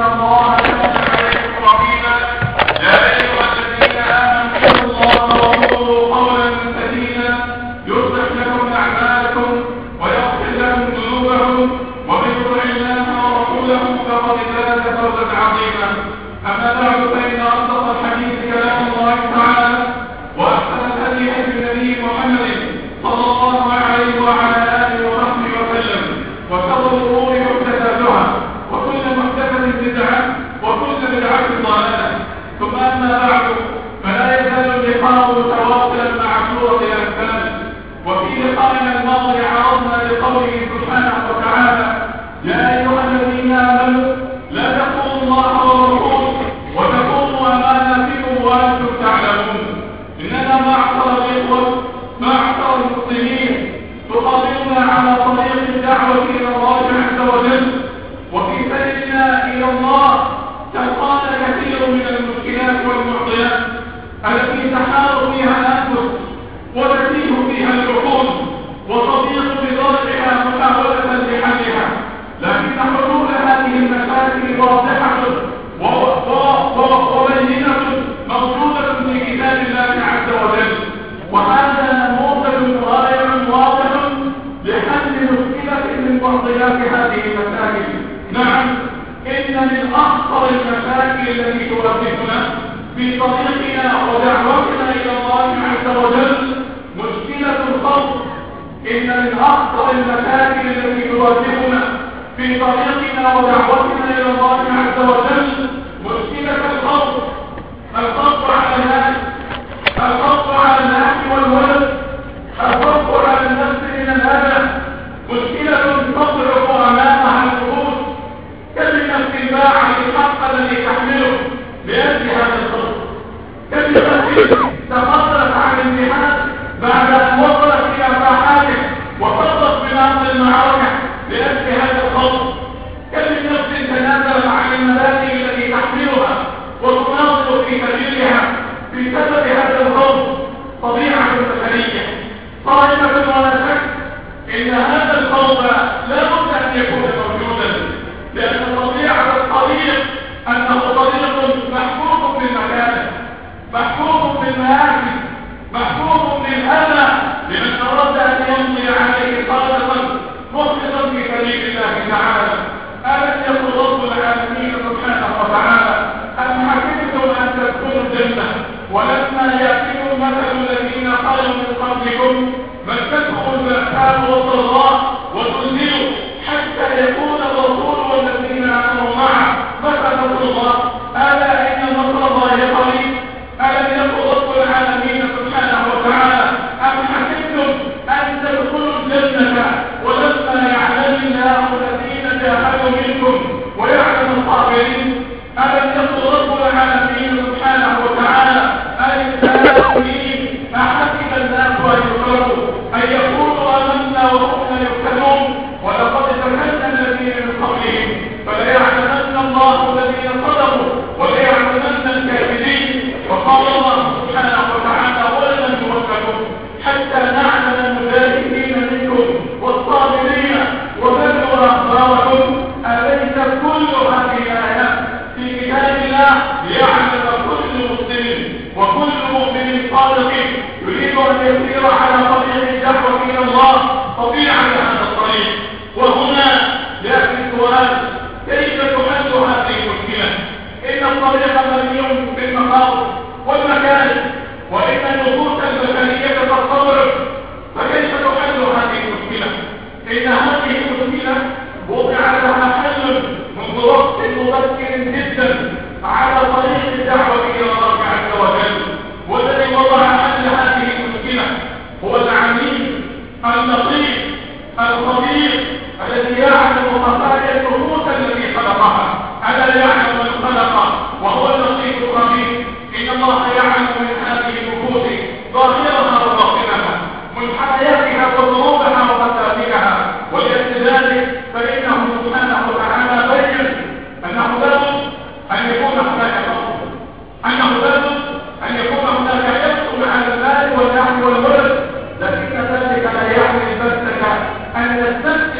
الله كان عليكم رقيبا. يا أيها الذين آمنوا اتقوا الله وقولوا قولا سديدا يصلح لكم أعمالكم ويغفر لكم ذنوبكم ومن يطع الله ورسوله فقد فاز فوزا عظيما. أما بعد فإن أصدق الحديث كلام الله تعالى وأحسن الهدي هدي النبي محمد صلى الله عليه وعلى آله وصحبه وسلم، وشر الأمور محدثاتها وكل محدثة بدعة وكل بدعة ضلالة. ثم أما بعد فلا يزال اللقاء متواصلا مع سورة الأنفال. وفي لقائنا الماضي عرضنا لقوله سبحانه وتعالى: يا أيها الذين آمنوا لا تخونوا الله ورسوله وتخونوا أماناتكم وأنتم تعلمون. إننا معشر الإخوة معشر المسلمين تقابلنا على طريق الدعوة إلى الله عز وجل، وفي سيرنا إلى الله تلقانا كثير من المشكلات والمعضلات التي تحار فيها الأنفس وتتيه فيها العقول وتضيق بضرعها محاولة لحلها، لكن حلول هذه المشاكل واضحة وبينة موجودة في كتاب الله عز وجل، وهذا نموذج رائع واضح لحل مشكلة من معضلات هذه المشاكل. نعم، إن من أخطر المشاكل التي تواجهنا في طريقنا ودعوتنا إلى الله عز وجل مشكلة الخوف. إن من أخطر المشاكل التي تواجهنا في طريقنا ودعوتنا إلى الله عز وجل مشكلة الخوف. الخوف على الناس، الخوف على الأهل والولد، الخوف على النفس من الأذى، مشكلة تضعف أمامها النفوس. كم من نفس باعت الحق الذي تحمله لأجل هذا الخوف، كم من نفس تخلت عن الجهاد بعد أن وصلت إلى ساحاته وفضت بنار المعركة لأجل هذا الخوف، كم من نفس تنازلت عن المبادئ التي تحملها وتناضل في سبيلها بسبب هذا الخوف. طبيعة بشرية صائمة ولا شك إن هذا الخوف لا بد أن يكون موجودا، لأن طبيعة الطريق أنه طريق محفوظ بالمكانة، محفوظ بالمآسي، محفوظ بالأذى، لمن أراد أن يمضي عليه صادقا مخلصا في سبيل الله تعالى. ألم يقل رب العالمين سبحانه وتعالى: أم حسبتم أن تدخلوا الجنة ولما يأتكم مثل الذين خلوا من قبلكم مستهم البأساء والضراء وزلزلوا حتى يقول الرسول والذين آمنوا معه متى نصر الله ألا إن نصر الله قريب. ألم يقل رب العالمين سبحانه وتعالى: أم حسبتم أن تدخلوا الجنة ولما يعلم الله الذين جاهدوا منكم ويعلم الصابرين. ألم يقل رب العالمين سبحانه وتعالى: أحسب الناس أن يتركوا أن يقولوا آمنا وهم لا يفتنون ولقد فتنا الذين من قبلهم فليعلمن الله الذين صدقوا وليعلمن الكاذبين. وقال الله سبحانه وتعالى: ولن يوفقوا حتى نعلم المجاهدين منكم والصابرين وبلغ أخباركم. أليس كل هذه الآيات في كتاب الله ليعلم كل مسلم وكل مؤمن صادق يريد أن يسير على طريق الدعوة إلى الله طبيعة هذا الطريق؟ وهنا يأتي السؤال: كيف تحل هذه المشكلة؟ إن الطريق مليء بالمخاوف والمكاره، وإن النفوس البشرية تتطور، فكيف تحل هذه المشكلة؟ إن هذه المشكلة وضع لها حل منذ وقت مبكر جدا على طريق الدعوة إلى الله عز وجل، والذي وضع حل هذه المشكلة هو العليم اللطيف الخبير الذي يعلم خفايا النفوس التي خلقها. ألا يعلم من خلق وهو اللطيف الخبير؟ إن الله يعلم من هذه النفوس ظاهرها وباطنها، من حياتها وظروفها ومساوئها، ولذلك فإنه سبحانه وتعالى بين أنه لابد أن يكون هناك خوف، أنه لابد أن يكون هناك حرص على المال والأهل والولد، لكن ذلك لا يعني بس أن نستمتع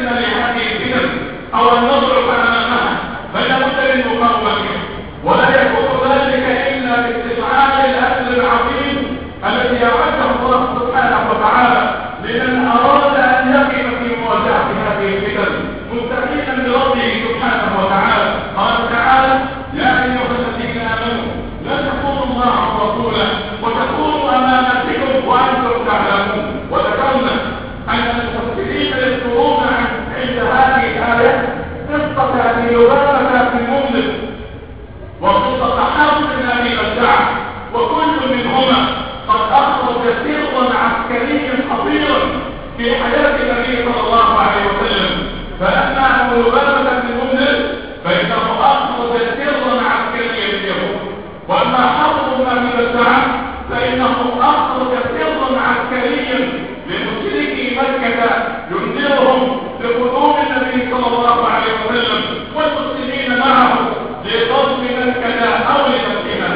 النبي صلى الله عليه وسلم. فأما أبو لبابة بن المنذر فإنه أخرج سرا عسكريا لليهود، وأما حفص بن أبي بلتعة فإنه أخرج سرا عسكريا لمشركي مكة ينذرهم بقدوم النبي صلى الله عليه وسلم والمسلمين معه لقصد مكة أو لفتحها.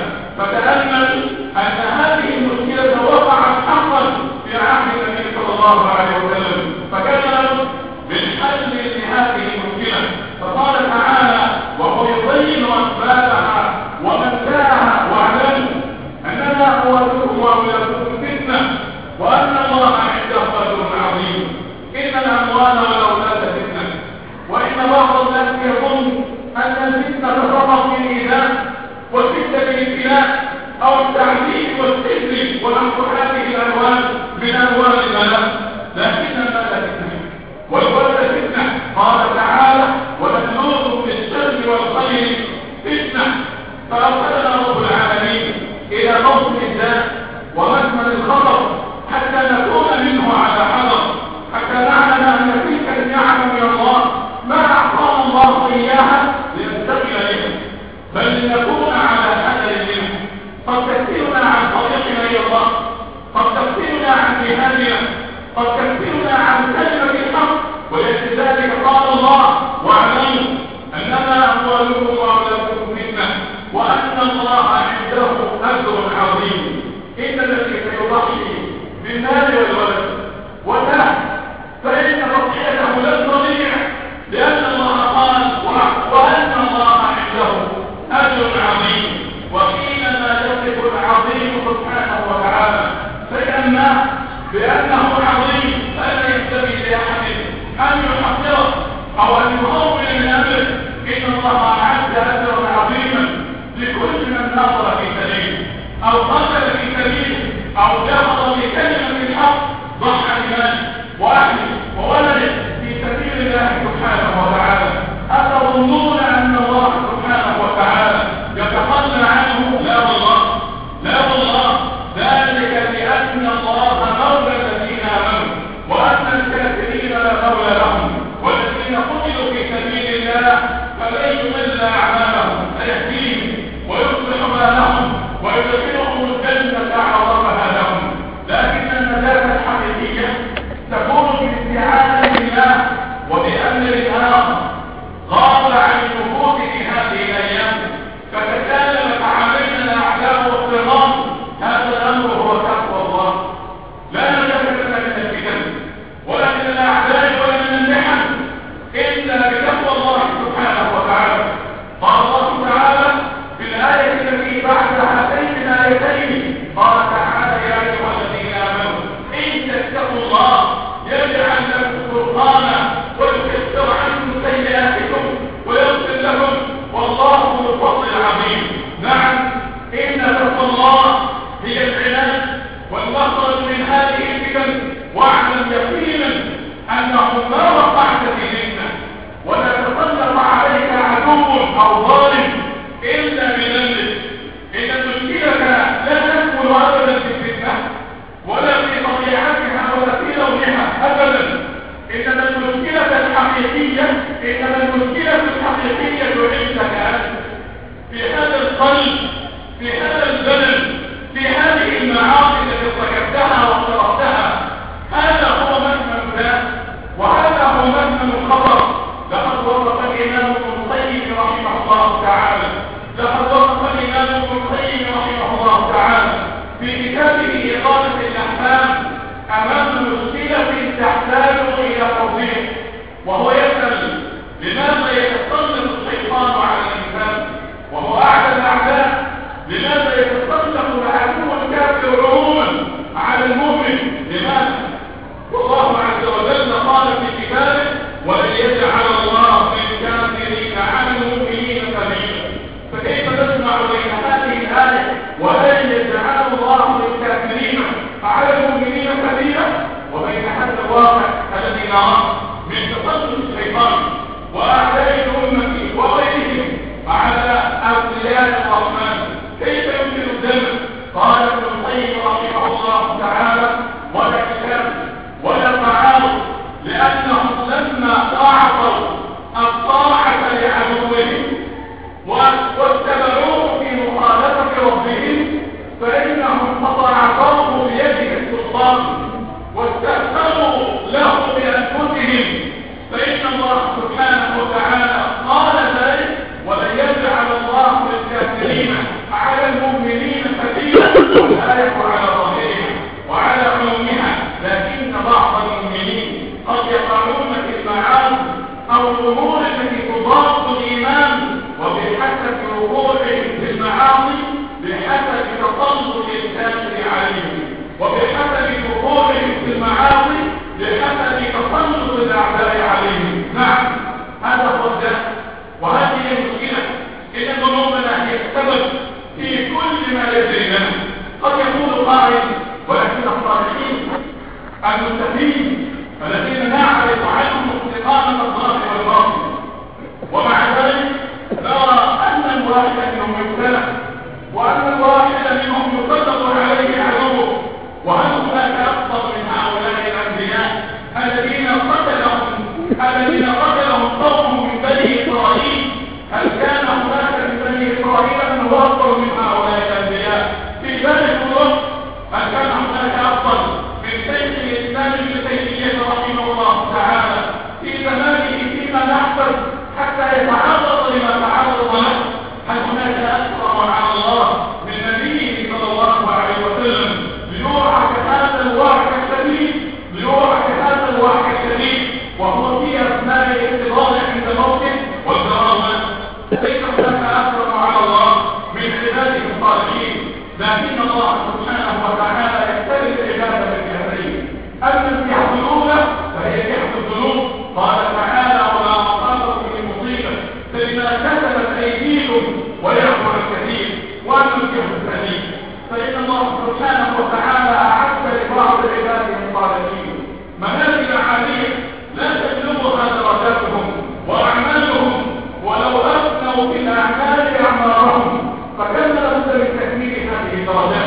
فتأمل أن هذه المشكلة وقعت حقا في عهد النبي صلى الله عليه وسلم، فكان بالحل لهذه المشكلة. فقال تعالى وهو يبين أسبابها ومنتهاها: واعلموا أنما أموالكم وأولادكم فتنة وأن الله عنده أجر عظيم. إن الأموال والأولاد فتنة، وإن بعض الناس يظن أن الفتنة فقط في الإيذاء والفتنة بالابتلاء أو التعذيب والسجن ونحو هذه الألوان من ألوان البلاء، لكن المال فتنة والولد فتنة. قال تعالى ونبلوكم بالشر والخير فتنة. فأرسلنا رب العالمين إلى موطن الداء ومثمن الخطر حتى نكون منه على حذر، حتى نعلم أن تلك النعم من الله ما أعطانا الله إياها لنستغل بها، بل لنكون على حذر منه. قد تكفرنا عن طريقنا إلى الله، قد تكفرنا عن جهادنا، قد تكفرنا عن كلمة الحق. ولذلك قال الله واعلموا أنما أموالكم وأولادكم فتنة وأن الله عنده أجر عظيم. إن الذي سيضحي بالمال والولد ولا فإن تضحيته لن تضيع، لأن الله قال وأن الله عنده أجر عظيم. وحينما يصف العظيم سبحانه وتعالى شيئا ما بأنه عظيم فلا ينبغي لأحد أن يحقره أو أن يهون من أمره. إن الله أعد أجرا عظيما لكل من نظر في سبيله أو قتل في سبيله أو جاهد بكلمة الحق، ضحى بماله وأهله وولده في سبيل الله سبحانه وتعالى. أتظنون أن الله سبحانه وتعالى يتخلى عنه؟ لا والله، لا والله. ذلك لأن الله مولى الذين آمنوا وأن الكافرين لا مولى لهم، والذين قتلوا في سبيل الله فلن يضل أعمالهم، سيهديهم ويصلح بالهم ويدخلهم الجنة عرفها لهم. لكن النجاة الحقيقية تكون بالاستعانة بالله وبأمر آخر غاب عن النفوس في هذه الأيام، فتكالبت علينا الأعداء والصغار. هذا الأمر هو تقوى الله. لا نجاة لنا من الفتن ولا من الأعداء ولا من المحن إلا بتقوى الله سبحانه وتعالى. قال الله تعالى في الآية التي بعد هاتين الآيتين قال تعالى يا أيها الذين آمنوا إن تتقوا الله يجعل لكم فرقانا ويكفر عنكم سيئاتكم ويغفر لكم والله ذو الفضل العظيم. نعم، إن تقوى الله هي العناية والمخرج من هذه الفتن. واعلم يقينا أنه ما وقعت في فتنة ولا تسلط عليك عدو أو ظالم إلا بذنبك. إن مشكلتك لا تكمن أبدا في الفتنة ولا في طبيعتها ولا في لونها أبدا. إنما المشكلة الحقيقية عندك أنت في هذا القلب، في هذا البدن، في هذه المعاصي التي ارتكبتها واقترفتها. هذا هو مكمن الذات وهذا هو مكمن الخطر. لقد وصف الإمام ابن القيم رحمه الله تعالى في كتابه إقامة الأحكام أمام مشكلة تحتاج إلى توضيح، وهو يسأل لماذا يتسلط الشيطان على الإنسان وهو أعلى الأعداء؟ لماذا يتسلط العدو الكافر عموما على المؤمن؟ لماذا؟ والله عز وجل قال في كتابه ولن يجعل الله للكافرين على المؤمنين سبيلا. فكيف نجمع بين هذه الآية ولن يجعل الله للكافرين على المؤمنين سبيلا وبين هذا الواقع الذي نراه من تسلط الشيطان وأعداء الأمة وغيرهم على أولياء الرحمن؟ كيف يمكن الدم؟ قال ابن القيم رحمه الله تعالى ولا كتاب ولا تعارض، لأن وهو في أثناء الاحتضار عند موته والكرامة، ليس هناك أكرم على الله من عباده الصالحين، لكن الله سبحانه وتعالى يختلف العبادة بالجهرين. أما الجهة الأولى فهي جهة الذنوب، قال تعالى: وما أصابكم من مصيبة فبما كسبت أيديكم ويعفو عن كثير. وأما الجهة الثانية فإن الله سبحانه وتعالى أعد لبعض عباده الصالحين منازل عالية لا تبلغها درجاتهم وأعمالهم، ولو أفنوا في الأعمال أعمارهم فكان لابد من تكميل هذه الدرجات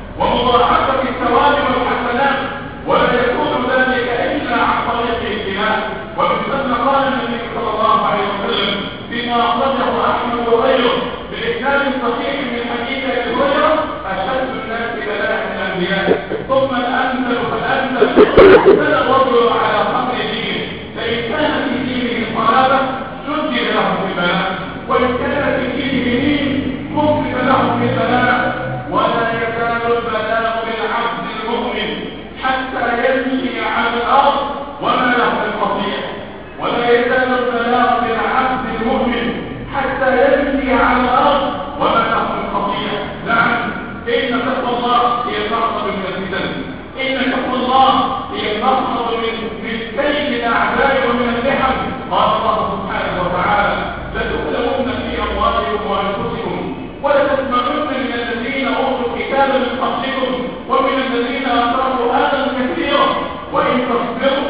ومضاعفة الثواب والحسنات، ولا يكون ذلك إلا عن طريق الجهاد. ومن ثم قال النبي صلى الله عليه وسلم فيما أخرجه أحمد وغيره بإسناد صحيح من حديث أبي هريرة: أشد الناس بلاء الأنبياء ثم الأمثل فالأمثل، احتل الرجل على قدر دينه، فإن كان في دينه صلابة سجل له في البلاء، وإن كان في دينه دين مكتب له في البلاء. ولا يزال البلاء بالعبد المؤمن حتى يمشي على الأرض وما له من خطيئة. ولا يزال البلاء بالعبد المؤمن حتى يمشي على الأرض وما له من خطيئة. نعم، إن تقوى الله هي المقصد من الفتن، إن تقوى الله هي المقصد من كيد الأعداء ومن اللحم. قال الله سبحانه وتعالى: لتبلغن في أموالكم وأنفسكم ولتسمعن من الذين أوتوا الكتاب من قبلكم ومن الذين أقروا آذى كثيرا وإن تصبروا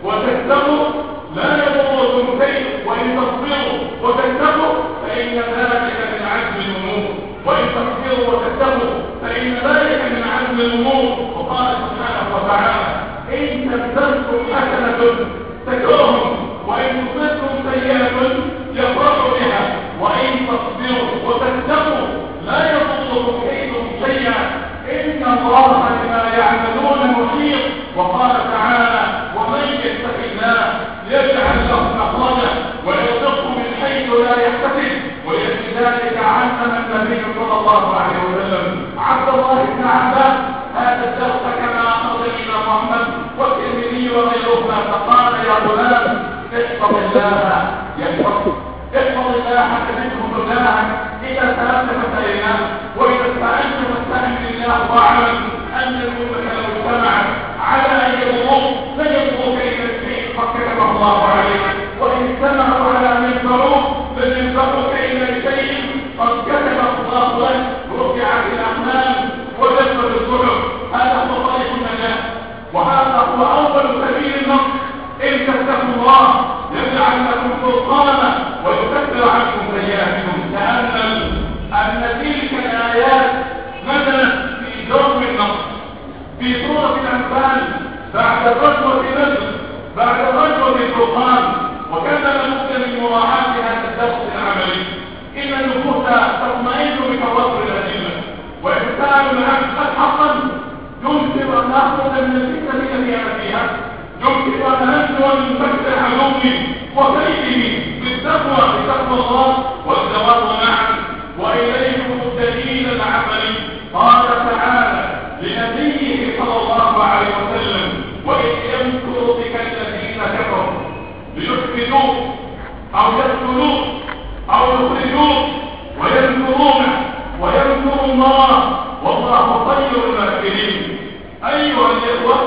وتتقوا لا يضركم كيد، وإن تصبروا وتتقوا فإن ذلك من عزم الأمور، وإن تصبروا وتتقوا فإن ذلك من عزم الأمور. وقال سبحانه وتعالى: إن تمسسكم حسنة تكرههم وإن تصبكم سيئة يفرحوا بها وإن تصبروا وتتقوا لا يضركم كيدهم شيئا إن الله بما يعملون محيط. وقال تعالى: ومن يتق الله يجعل له مخرجا ويرزقه من حيث لا يحتسب ويجزي ذلك علم النبي صلى الله عليه وسلم. عبد الله بن عباس هذا الدرس كما أخرج الإمام أحمد والترمذي وغيرهما، فقال: يا غلام احفظ الله يحفظك، احفظ الله تجده تجاهك، إذا سألت فسألناه وإذا استعنت فاستعن بالله واعلم أن الأمة لو اجتمعت على أن يضروك لن يضروك إلا الشيء قد كتبه الله عليك، وإن اجتمعوا على أن ينفعوك لن ينفعوك إلا الشيء قد كتبه الله لك. رفعت الأقلام وجفت الصحف. هذا هو طريق النجاة، وهذا هو أول سبيل النصر. إن تتقوا الله يجعل لكم فرقانا ويكفر عنكم سيئاتكم. تأمل أن تلك الآيات نزلت في جو النصر في سورة الأنفال بعد غزوة بدر، بعد غزوة الفرقان، وكان لابد من مراعاة هذا الدرس العملي. إن النفوس تطمئن بتوفر الأدلة، وإنسان العبد قد حقا يمكن أن نأخذ من الفتنة التي أنا فيها، يمكن أن ننجو من مكر عدوي وكيده بالتقوى بتقوى الله والجواب معا. وإليكم الدليل العملي. قال تعالى لنبيه صلى الله عليه وسلم: وإذ يمكر بك الذين كفروا ليثبتوك أو يقتلوك أو يخرجوك ويمكرون ويمكر الله والله خير الماكرين. أيها الإخوة،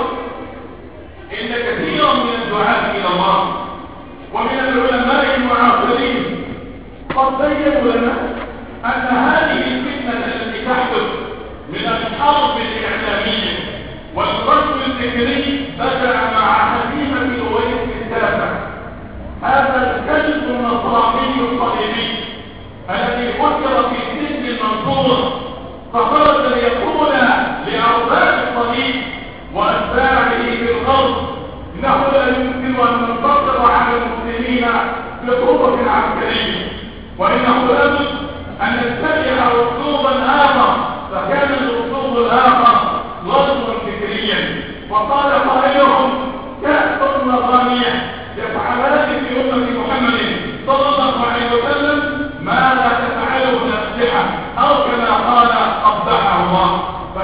إن كثيرا من الدعاة إلى الله ومن العلماء المعاصرين قد بينوا لنا أن هذه الفتنة التي تحدث من الحرب الإعلامية والغزو الفكري بدأ مع حكيمة الويس التاسع، هذا الكلب النصراني الصليبي الذي فكر في سجن المنصورة، فخرج ليقول لأرباب الصليب وأتباعه في الغرب: إنه لا يمكن أن ننتصر على المسلمين بقوة عسكرية، وإنه لابد أن نتبع أسلوبا آخر. فكان الأسلوب الآخر غزوا فكريا. وقال قائلهم: كأس وغانية يفعلان في أمة محمد صلى الله عليه وسلم ما لا تفعله الأسلحة، أو كما قال قبحه الله.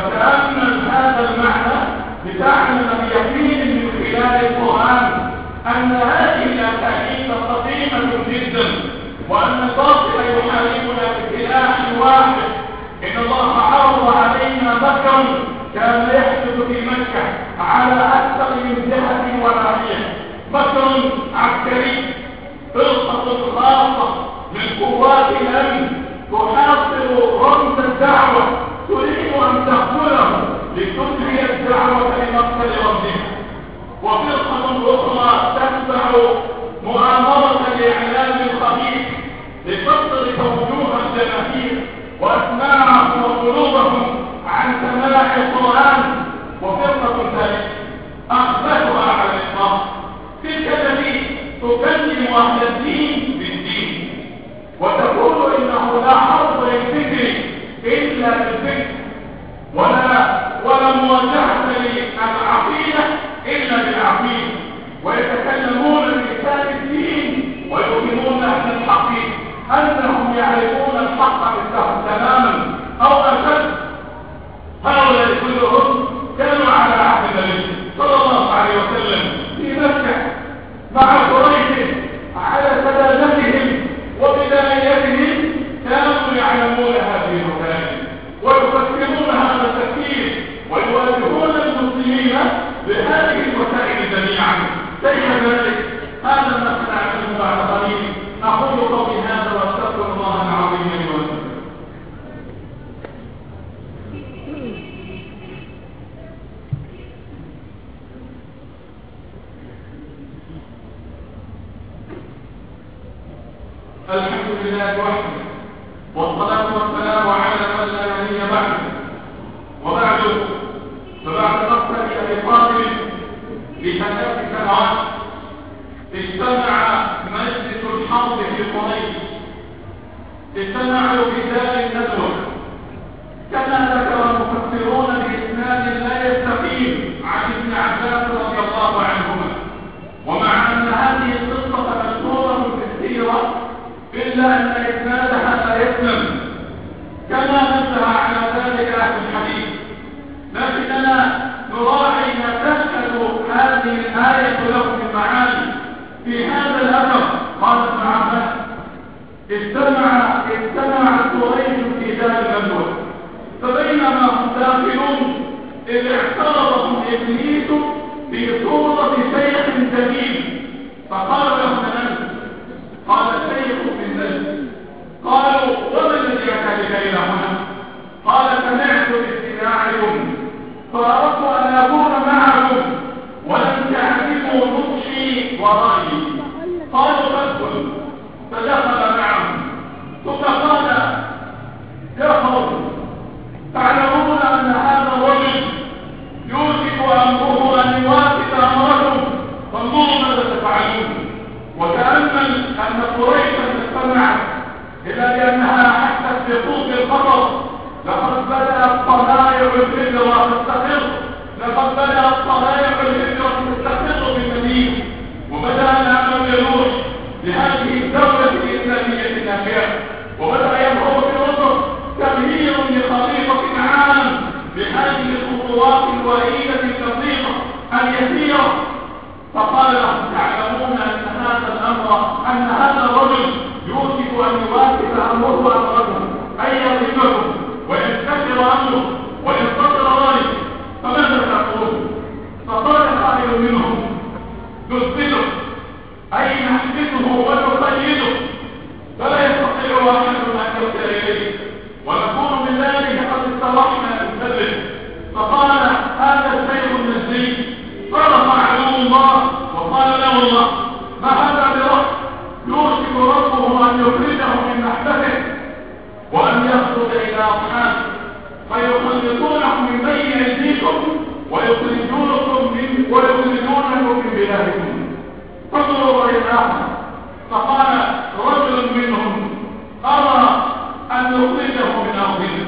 فتأمل هذا المعنى لتعلم بيقين من خلال القرآن أن أن هذه الأساليب قديمة جدا، وأن الباطل يحاربنا بسلاح واحد. إن الله عرض علينا مكرا كان يحدث في مكة على أكثر من جهة وناحية، مكر عسكري، فرقة خاصة من قوات الأمن تحاصر رمز الدعوة، تريد أن تقتله لتنهي الدعوة لمقتل رمزها، وفرقة أخرى تتبع مؤامرة الإعلام الخبيث لتصرف وجوه الجماهير وأسماعهم وقلوبهم عن سماع القرآن، وفرقة ثالثة أخذتها على الإطلاق تلك التي تكلم أهل الدين بالدين وتقول إنه لا حرب للفكر إلا بالفكر، ولا مواجهة للعقيدة إلا بالعقيدة، ويتكلمون بلسان الدين ويؤمنون أهل الحق أنهم يعرفون الحق بالسهل تماما أو أشد. هؤلاء كلهم كانوا على عهد النبي صلى الله عليه وسلم في مكة مع قريش على سلالتهم وبدايتهم، كانوا يعلمون هذه المكائن ويفكرون هذا التفكير ويواجهون المسلمين بهذه الوسائل جميعا. كيف ذلك؟ هذا ما سنعلمه بعد قليل. أقول قولي هذا واستغفر الله العظيم لي ولكم. الحمد لله وحده، والصلاة والسلام على من لا نبي بعده، وبعد فبعد مقتل أبي طالب ب3 سنوات اجتمع مجلس الحرب في قريش، اجتمعوا في دار الندوة كما ذكر المفسرون بإسناد لا يستقيم عن ابن عباس رضي الله عنهما، ومع أن هذه القصة مشهورة في السيرة إلا أن إسنادها لا يسلم كما نبه على ذلك أهل الحديث، لكننا نراعي ما تشهد هذه الآية له من معاني. في هذا الأثر قال ابن عباس اجتمع قريش في دار الندوة، فبينما هم داخلون إذ اعترضهم إبليس في صورة شيخ جميل، فقال له من أنت؟ قال شيخ من نجد. قالوا وما الذي أتاك إلى هنا؟ قال سمعت باستماعكم فأردت أن أكون معكم ولم تعرفوا نطشي ورأيي. قالوا فادخل، فدخل معهم ثم قال يا قوم تعلمون أن هذا الرجل يوشك أمره أن يوافق أمركم، فانظروا ماذا تفعلون. وتأمل أن قريشا استمعت إلى أنها حتى بخوف الخطر. لقد بدأت طلائع الهجرة تستقر، لقد بدأت طلائع الهجرة تستقر في المدينة، وبدأ الأمر يروح لهذه الدولة الإسلامية الناشئة، وبدأ يظهر في مصر تغيير لخريطة عام بهذه الخطوات الوئيلة الدقيقة اليسيرة. فقال لهم تعلمون أن هذا الرجل يوشك أن يوافق أمره أمركم، أن يضربكم وينتشر أمره وينتصر ذلك، فماذا تقولون؟ فقال قائل منهم نثبته أي نحبسه ونقيده فلا يستطيع أحد أن يرجع إليه، ونكون من ذلك قد استرحنا نثبت. فقال هذا الشيخ النجدي صرف عدو الله وقال له الله ما هذا برب يوشك ربه أن يخرجه من محبته وأن يخرج إلى أصحابه فيخلطونه من بين أيديكم ويخرجونه من بلادكم. فانظروا إلى الآخر، فقال رجل منهم أرى أن نخرجه من أرضنا،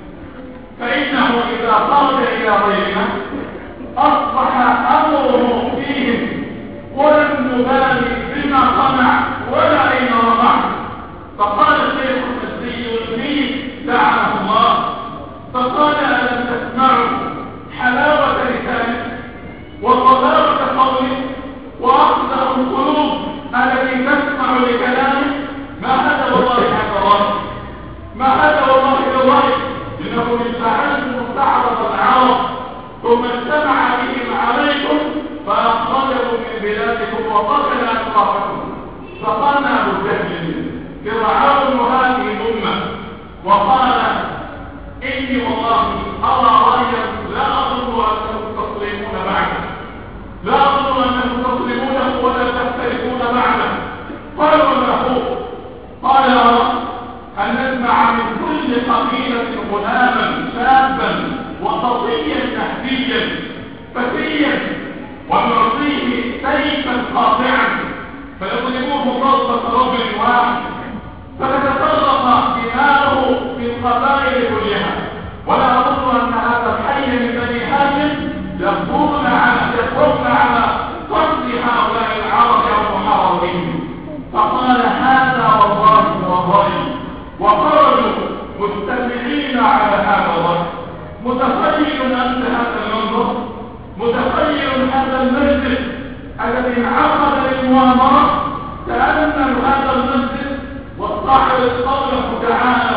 فإنه إذا خرج إلى غيرنا أصبح أمره فيهم ولم نبالي بما صنع ولا أين رمع. فقال الشيخ النجدي الكريم لعنه الله، فقال ألم تسمعوا حلاوة لسانك وصدارة قولك وأخذ القلوب التي تسمع لكلامه ما هذا والله هذا الرأي، ما هذا والله الرأي، إنه من فعلتم استعرض العرب ثم اجتمع بهم عليكم فأخرجوا من بلادكم وقتل أشرافكم. فقال أبو جهل فرعون هذه الأمة وقال إني والله أرى رأيا لا أظن أنكم تسلمون معه، لا أظن أنكم تسلمونه ولا تختلفون معه. قالوا له قال أرى أن نسمع من كل قبيلة غلاما شابا وصبيا مهديا فتيا ونعطيه سيفا قاطعا فيضربوه ضربة رجل واحد فتتفرق دماؤه في القبائل كلها. ولا أظن أن هذا الحي من بني هاشم يقوم على قتل هؤلاء العرب أو محاربيهم. فقال هذا والله والله، وخرجوا مجتمعين على هذا الرجل. متخيل أنت هذا المنظر؟ متخيل هذا المسجد الذي انعقد للمؤامرة؟ تأمل هذا المسجد والصاحب قوله تعالى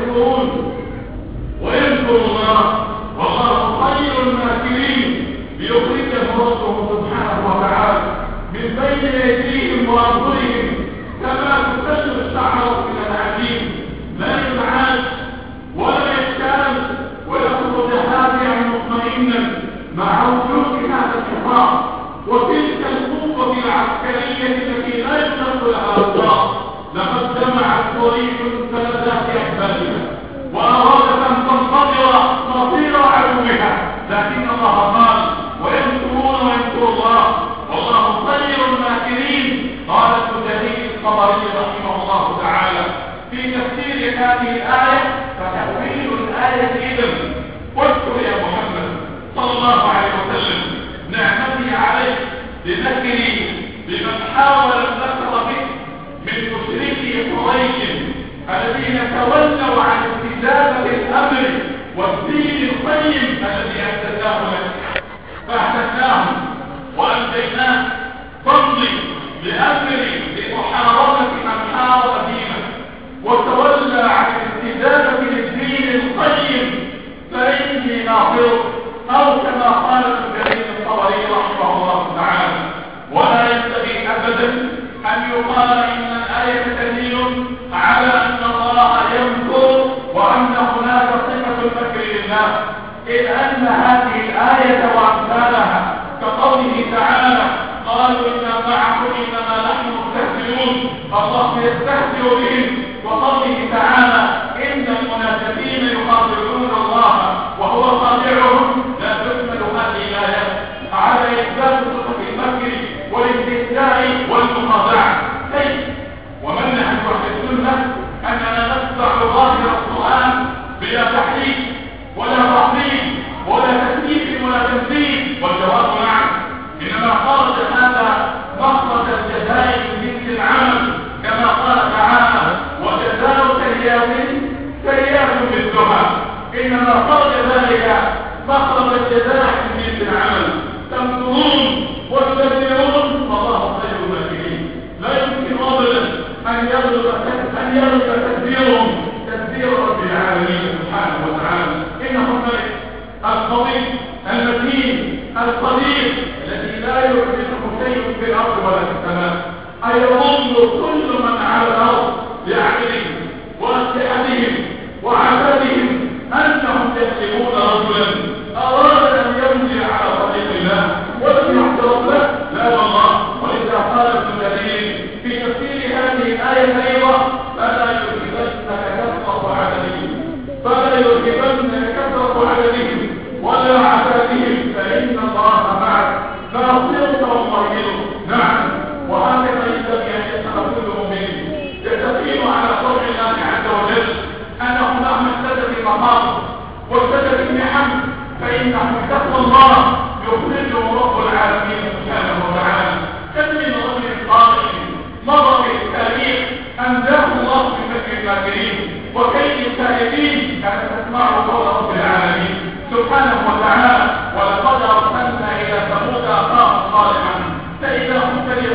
ويذكر الله والله خير الماكرين ليخرجهم ربهم سبحانه وتعالى من بين أيديهم وأرجلهم كما تكسر الشعر من العجين، لا يزعج ولا يشتغل ويخرج هادئا مطمئنا مع وجود هذا الحصار وتلك القوة العسكرية التي لا يشتغل لها الأطلاق. لقد جمعت طريق ثلاثات أحبابها وأرادت أن تنتظر مصير عدوها، لكن الله قال ويذكرون ويذكر الله والله خير الماكرين. قال ابن جرير الطبري رحمه الله تعالى في تفسير هذه الآية فتأويل الآية إذن واذكر يا محمد صلى الله عليه وسلم نعمتي عليك لذكري بمن حاول النصر بك من مشركي قريش الذين تولوا عن استجابة الأمر والدين القيم الذي أهدناه لك فأهدناهم وأنجيناه. فامضي بأمري لمحاربة من حارب دينك وتولى عن الاستجابة للدين القيم فإني ناصرك، أو كما قال ابن جرير الطبري رحمه الله تعالى. ولا ينبغي أبدا أن يقال إن الآية دليل على أن الله يمكر وأن هناك صفة المكر لله، إذ أن هذه الآية وأمثالها كقوله تعالى قالوا إنا معكم إنما نحن مستهزئون الله يستهزئ بهم، وقوله تعالى إن المنافقين يخادعون الله وهو خادعهم. لا تكمل هذه الآيات على إثبات صفة المكر والاستهزاء والمخادعة. كيف ومنهج أهل السنة أننا نتبع ظاهر القرآن بلا تحريف ولا تعطيل ولا تكييف ولا تمثيل؟ والجواب نعم، إنما خرج هذا مخرج الجزاء من جنس العمل كما قال تعالى وجزاء سيئات مثلها. إنما خرج ذلك مخرج الجزاء من جنس العمل. تمكرون وتدبرون فالله خير الماكرين. لا يمكن أبدا أن يغلب تدبيرهم تدبير رب العالمين سبحانه وتعالى. إنه الملك القوي المتين القدير الذي لا يعجزه شيء في الأرض ولا في السماء. أيظن كل من على الأرض بعقلهم وأسلحتهم وعبادهم أنهم يحسبون رجلا أراد أن يمضي على طريق الله ولم يحضر له؟ لا والله. ولذا قال ابن جرير في تفسير هذه الآية أيضا فلا يرهبنك كثرة عددهم ولا عددهم فإن الله معك فأصيرك ومريض. نعم، وهكذا ينبغي أن يسأل كل مؤمن يستقيم على شرع الله عز وجل أنه مهما ازداد في المقاصد وازداد في النعم فإنه بتقوى الله يخرجه رب العالمين سبحانه وتعالى. كم من رجل قائم مضى في التاريخ أن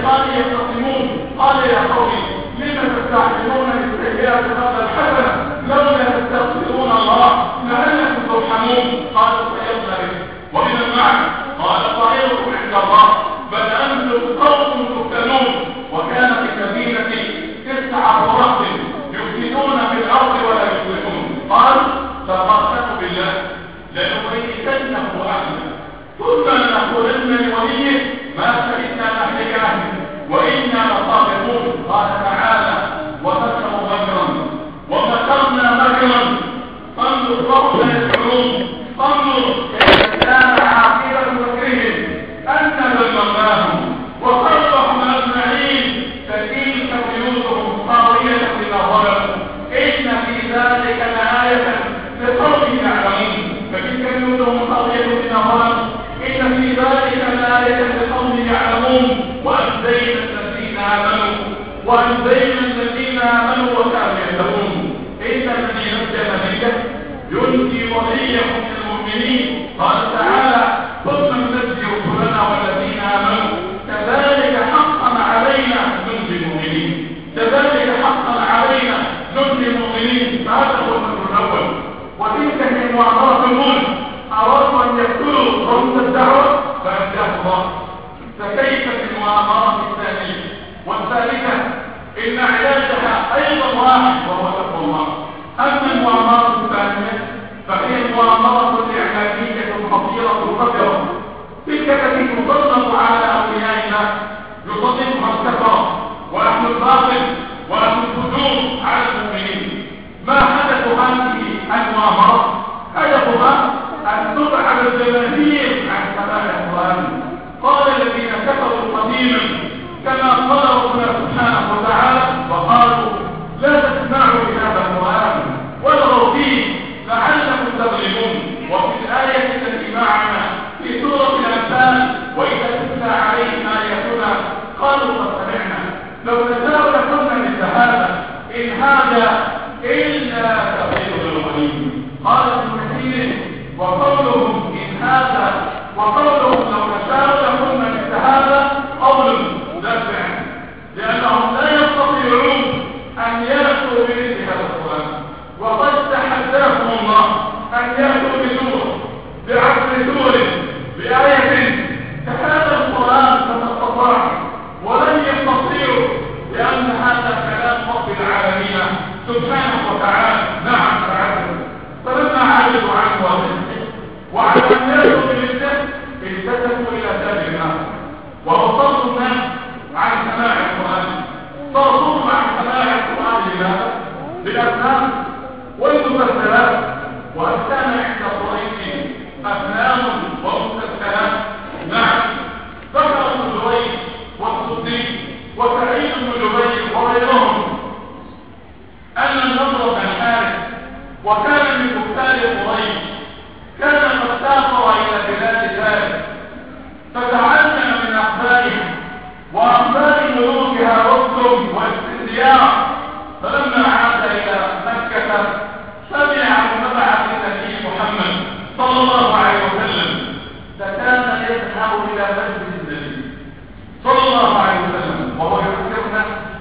الشيطان يختصمون. قال يا قوم لم تستعجلون بالسيئات قبل الحسنة لولا تستغفرون الله لعلكم ترحمون. قالوا سيصلى به ومن المعنى قال طائركم عند الله بل أنتم قوم تفتنون. وكان في المدينة 9 فرق يفسدون في الأرض ولا يصلحون. قال فقسموا بالله لنبيتنه أهله ثم لنقولن لوليه ما شهدنا مهلك أهله وإنا لصادقون. قال تعالى ومكروا مكرا ومكرنا مكرا فانظر ربنا يدعون فانظر كيف كان عاقبة مكرهم أن دمرناهم وصرفهم أجمعين فتلك بيوتهم خاوية بما ظلموا إن في ذلك لآية لقوم يعلمون. فتلك بيوتهم خاوية بما ظلموا إن في ذلك لآية لقوم يعلمون. وأنجينا الذين آمنوا وكانوا يتقون. إن الذي نجى ملكه ينجي وليه من المؤمنين. قال تعالى ثم ننجي رسلنا والذين آمنوا كذلك حقا علينا ننجي المؤمنين. كذلك حقا علينا ننجي المؤمنين. فهذا هو المثل الأول. وتلك هي معاملة الملك أرادوا أن يقتلوا رمز الدعوة فأنجاه الله. فكيف بالمعاملات الثانية والثالثة؟ إن علاجها أيضا واحد وهو تقوى الله. أما المعاملات الثانية فهي المعاملات الإعلامية الخطيرة الخطرة تلك التي تسلط على أوليائنا يسلطها الكفرة وأهل الباطل وأهل الفجور على المؤمنين. ما هدف هذه المعاملات؟ هدفها أن تبعد الجماهير عن سماع القرآن. قال الذين كفروا قديما كما قال ربنا سبحانه وتعالى وقالوا لا تسمعوا لهذا القرآن والغوا فيه لعلكم تغلبون. وفي الآية التي معنا في سورة الأنفال وإذا تتلى عليهم آياتنا قالوا قد سمعنا لو نشاء لكنا مثل هذا إن هذا إلا تفسير الأولين. قال ابن كثير وقولهم إن هذا وقولهم لو نشاء لكنا مثل هذا قول دافع لأنهم لا يستطيعون أن يأتوا بمثل هذا القرآن. وقد تحداهم الله أن يأتوا بسورة بعشر سور بآية كهذا القرآن فتستطاع ولن يستطيعوا لأن هذا كلام رب العالمين سبحانه وتعالى. نعم تعالى. فلما عجزوا عنه وعلى أن يأتوا بمثله التفتوا إلى سبيل الناس ووصلوا الناس عن سماع القرآن. صرفوهم عن سماع القرآن بالأفلام والمسلسلات. وكان عند قريش أفلام ومسلسلات. نعم ذكر ابن جريج والسدي وسعيد بن جبير وغيرهم أن النضر بن الحارث وكان من كفار قريش كان قد سافر إلى بلاد فارس فتعلم من أخبارها وأخبار ملوكها رسم واستديار. فلما عاد إلى مكة سمع عن مبعث النبي محمد صلى الله عليه وسلم فكان يذهب إلى مسجد النبي صلى الله عليه وسلم وهو يذكرنا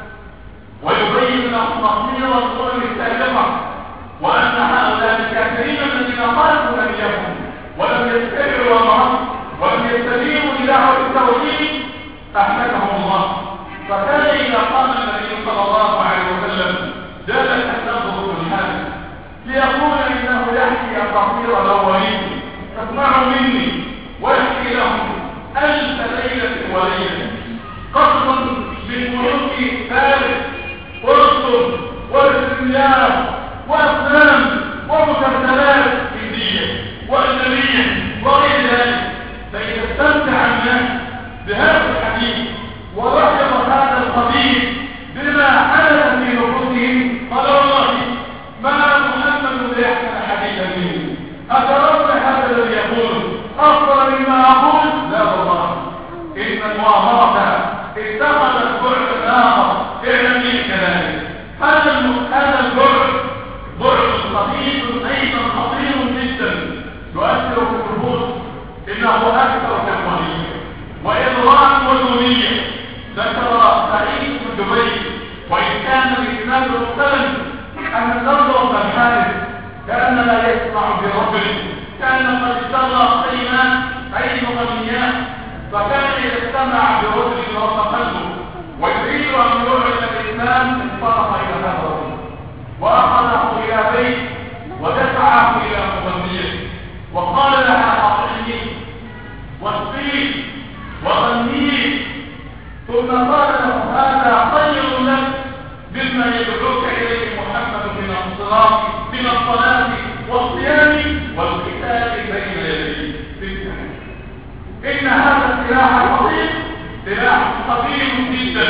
ويبين لهم تقدير الظلم السابقة وأن هؤلاء الكافرين الذين خالفوا نبيهم ولم يتبعوا أمره ولم يستجيبوا لدعوة التوحيد أهلكهم الله. فكان إذا قام النبي صلى الله عليه وسلم جلس النضر بن الحارث ليقول إنه يحكي أساطير الأولين فاسمعوا مني ويحكي لهم 1000 ليلة وليلة قصصا من ملوك فارس ورسل والاستنجاب وأفلام ومسلسلات هندية وأجنبية وغير ذلك. فإذا استمتع الناس بهذا الحديث ولاحظ هذا الخبيث بما حدث في نفوسهم قال والله ما محمد ليحسن حديثا منه. أترون هذا الذي يقول أفضل مما أقول؟ لا والله إن المؤامرة اتخذت بعد آخر اعلمي كذلك. هذا البعد بن سلم أن النضر بن الحارث كان لا يسمع برجل كان قد اشترى عين غنيات، فكان يستمع برجل وصفته ويريد أن يعلن الإسلام، انصرف إلى هذا الرجل وأخذه إلى بيت ودفعه إلى مغنيه وقال لها أطعمي واسقيه وغنيه، ثم قال له هذا خير لك مما يدعوك إليه محمد من الصلاة والصيام والقتال بين يديه. إن هذا السلاح العظيم سلاح خطير جدا،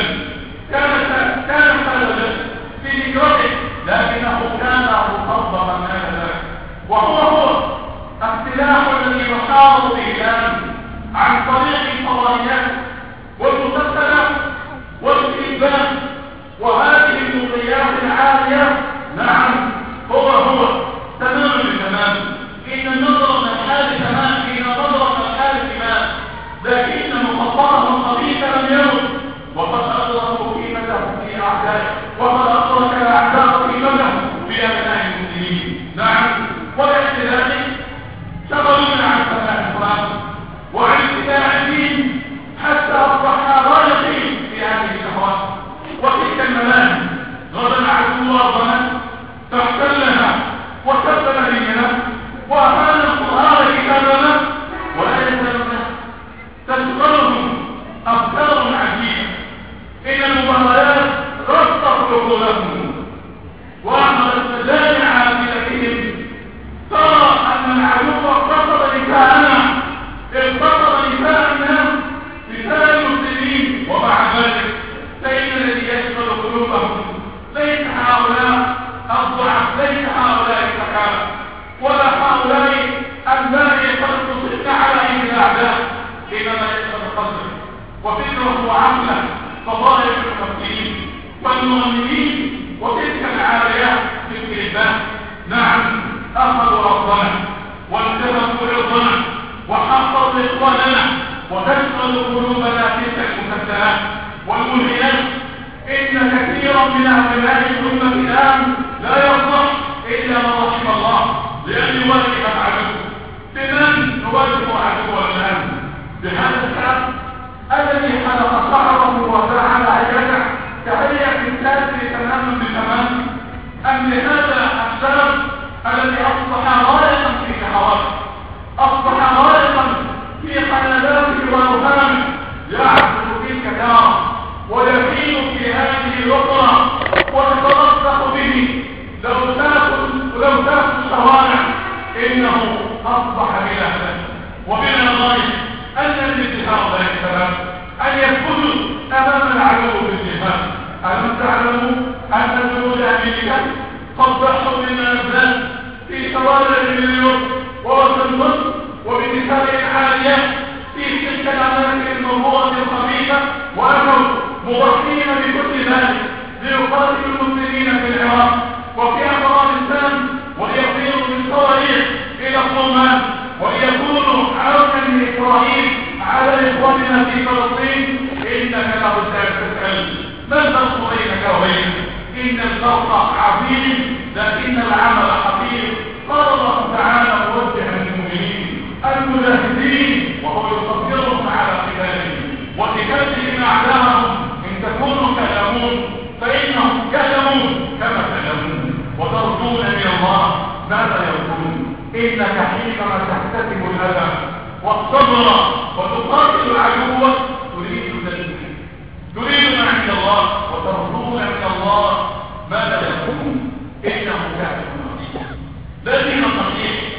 كان سببا في هجرته، لكنه كان مخضرا هذا، وهو السلاح الذي نحاول به الآن عن طريق الفضائيات والمسلسلات والكتابات وهذه المغريات العالية. نعم، هو تمام بالتمام. إن النظر من الحال تمام، إن نظر من الحال تمام، لكن مخطره خبيث لم يمت، وقد أدركوا قيمته في أعدائه، وقد أدرك الأعداء قيمته في أبناء المسلمين. نعم، ولذلك شغلونا عن سماع القرآن وعن اتباع الدين حتى أصبحنا غالقين في هذه الشهوات وتلك المناهج. غدا عدو أرضنا فاحتلنا وسب نبينا وأهان القرآن كتابنا، ولا يزالون تشغلهم أفكار عجيبة. إن المباريات رصت عقولهم وأعملت مجامع أمثلتهم، ترى أن العدو اقتصد نساءنا، اقتصد نساء الناس، نساء المسلمين، ومع ذلك فإن الذي يشغل قلوبهم ليس هؤلاء الضعف، ليس هؤلاء السكارى، ولا هؤلاء الباقي قد تصدق على أيدي الأعداء، إنما يشغل قلبه وفكره وعقله فضائل المسلمين والمؤمنين وتلك العاريات في الكلمات. نعم، أخذوا ربنا وانتهكوا عرضنا وحفظوا إخواننا وتشغل قلوبنا تلك المسلسلات والملهيات. إن كثيرا من أبناء الأمة الآن لا يصلح إلا من رحم الله لأن يواجه العدو. بمن نواجه عدونا الآن؟ بهذا الشعب الذي حلق شعره وجعل عينه كهيئة الكافر تماما بتمام، أم لهذا الشاب الذي أصبح غارقا في شهواته، أصبح غارقا في خيالاته وأوهامه، يعبد تلك الدار ويحين في هذه الأخرى ويترسخ به لو تاكل الشوارع، إنه أصبح بلا هدف وبلا غاية. أن مثل هؤلاء الشباب أن يثبتوا أمام العدو بالجهاد. ألم تعلموا أن جنود أمريكا قد ضحوا بالنازلات في شوارع نيويورك وواشنطن وبنساء عاليات في تلك الأماكن الموضوعة الخبيثة، وأنهم مضحين بكل ذلك ليقاتلوا المسلمين في العراق وفي أفغانستان، وليطيروا بالصواريخ إلى الصومال، وليكونوا عونا لإسرائيل على إخواننا في فلسطين. إنك لابد أن تسأل ما الفرق بينك وبينه؟ إن الفرق عظيم لكن العمل حقير. قال الله تعالى موجها للمؤمنين المجاهدين وهو يصبرهم على قتالهم وقتالهم أعداءهم، إن تكونوا تعلمون فإنهم يعلمون كما تعلمون وترجون من الله ماذا يقولون. إنك حينما تحتسب الأذى والصبر وتقاتل العدو تريد ما عند الله وترجون من الله ماذا يقولون. إنه كافر نصيح، لكن النصيح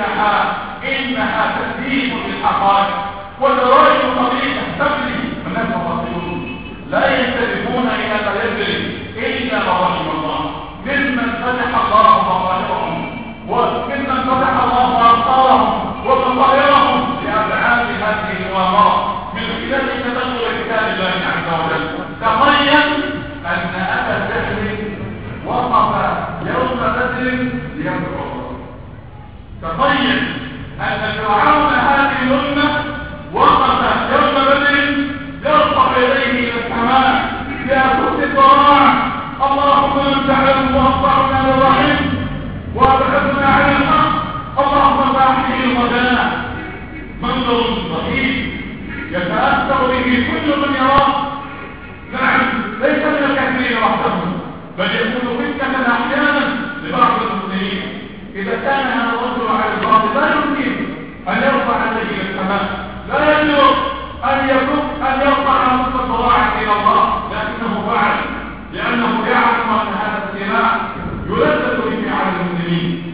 إنها تسليم للحقائق والدرائب طريقة تبلي الناس مفاصلون لا ينتبهون إلى ما يجري إلا ما رحم الله ممن فتح الله مظاهرهم وممن فتح الله أبصارهم وبصائرهم لأبعاد هذه المؤامرة من خلال تدخل كتاب الله عز وجل. تخيل أن أبا جهل وقف يوم بدر ليدعو. تخيل أن فرعون هذه الأمة وقف يوم بدر يرفع يديه إلى السماء بأسود الضراع اللهم انت علم واقطعنا بالرحم وابعدنا عن الحق اللهم باعثه الغداء. منظر رهيب يتأثر به كل من يراه. نعم ليس من الكثير وحدهم بل يكون فتنة أحيانا لبعض المسلمين. إذا كان هذا الرجل على الباطل لا يمكن أن يرفع يديه إلى السماء لا يجوز أن يرفع نصف الضراعة إلى الله لكنه فعل لأنه يعلم أن هذا السلاح يلذذ به على المسلمين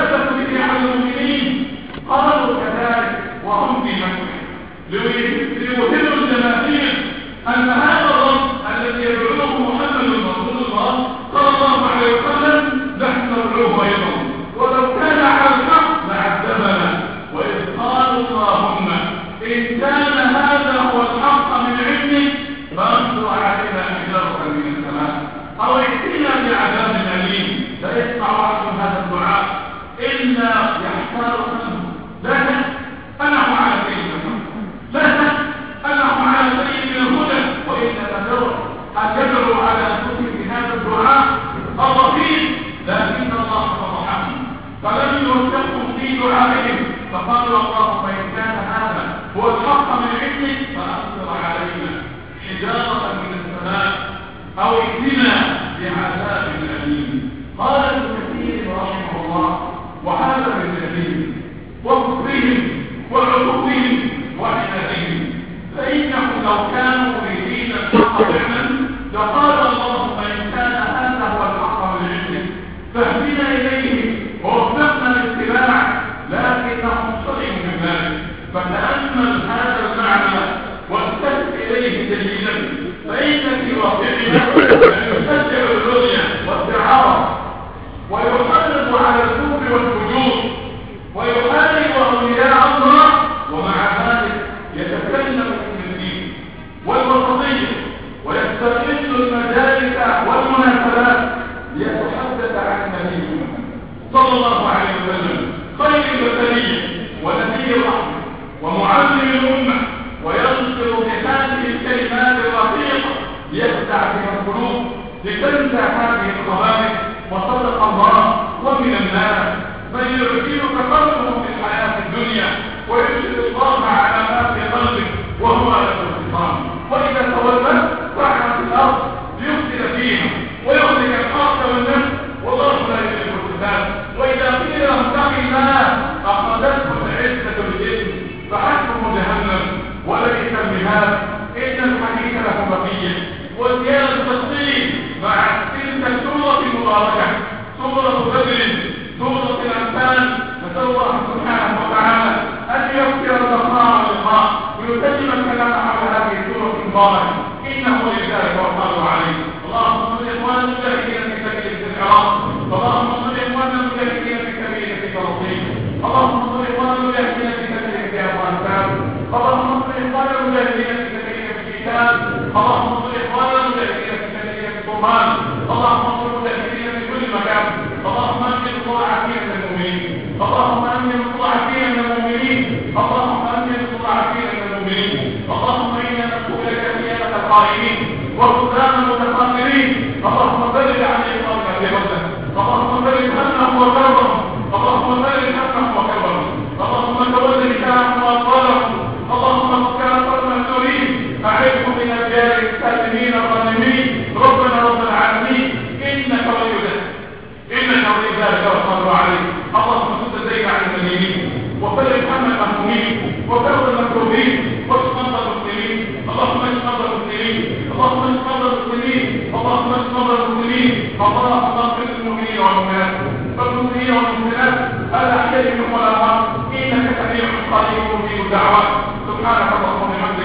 قالوا كذلك وهم في مكة ليوهموا الجماهير أن هذا الرب الذي يدعوه محمد رسول الله صلى الله عليه وسلم نحن ندعوه أيضا ولو كان على الحق لعذبنا. وإذ قالوا اللهم إن كان هذا هو الحق من علمك فأنزل علينا حجارة من السماء أو ائتنا بعذاب أليم. لا يسمع عنهم هذا الدعاء إلا يحتار منه. لا أنعم على سيدنا لا أنعم على سيد الهدى وإنما تدعو أن يدعو على أنفسهم بهذا الدعاء الرهيب لكن الله سبحانه فلم يوفقهم في دعائهم فقالوا اللهم إن كان هذا هو الحق من علمك فأمطر علينا حجارة من السماء أو ائتنا بعذاب أليم. قال ابن كثير رحمه الله وهذا من جهلهم وكفرهم وعقوقهم وعنادهم فإنهم لو كانوا يريدون الحق فعلا لقال اللهم إن كان هذا هو الحق من علمك فاهدنا إليه ووفقنا لاتباعه لكنهم صدقوا من ذلك. فتأمل هذا المعنى واستمع إليه جيدا فإن في واقعنا يشجع الرؤيا والدعارة ويحرض على الكفر والفجور ويحارب أولياء الله ومع ذلك يتكلم في الدين والوسطية ويستغل المجالس والمناسبات ليتحدث عن النبي صلى الله عليه وسلم خير البشرية ونبي الرحمة ومعلم الأمة وينصر بهذه الكلمات الرقيقة ليخدع بها القلوب لتنسى هذه الخوارج وصدق الله ومن الناس من يعطيك قلبه في الحياة الدنيا ويشهد الله على ما في قلبك وهو على الانتصام وإذا تولى سعى في الأرض ليفسد فيها ويهلك الحق والنفس والله لا يحب الفساد. وإذا قيل لهم اتق الله أخذته العزة بالإثم فحسبه جهنم ولبئس المهاد. إن الحديث له بقية وزيادة التفصيل مع تلك السورة المباركة سورة بدر سورة الأنفال. نسأل الله سبحانه وتعالى أن يغفر لنا اللقاء ويتم الكلام على هذه السورة المباركة إنه لذلك والقادر عليه. اللهم صل إخوان المجاهدين في سبيل العراق اللهم صل إخوان المجاهدين في سبيل فلسطين اللهم صل إخوان المجاهدين في سبيل في أفغانستان اللهم صل إخوان المجاهدين في سبيل في الشام اللهم صل إخوان المجاهدين في سبيل في الصومال اللهم صل المجاهدين في كل مكان اللهم أمن المستضعفين من المؤمنين اللهم أمن المستضعفين من المؤمنين اللهم أمن المستضعفين من المؤمنين اللهم إنا نسألك خيانة القائمين وخذلان المتخاذلين اللهم فرج عن إخواننا في غزة اللهم فرج همهم وكربهم اللهم فرج همهم وكربهم اللهم تول نساءهم وأطفالهم اللهم اغفر المأسورين أعذهم من الديار السالمين الظالمين ربنا رب العالمين إنك ولي ذلك والقادر عليه. اللهم سد الدين عن المدينين وفرج هم المهمومين وكرب المكروبين واشف مرضى المسلمين اللهم اشف مرضى المسلمين اللهم اشف مرضى المسلمين اللهم اشف مرضى المسلمين اللهم اغفر للمؤمنين والمؤمنات والمسلمين والمسلمات الأحياء منهم والأموات قريب مجيب الدعوات. سبحانك اللهم وبحمدك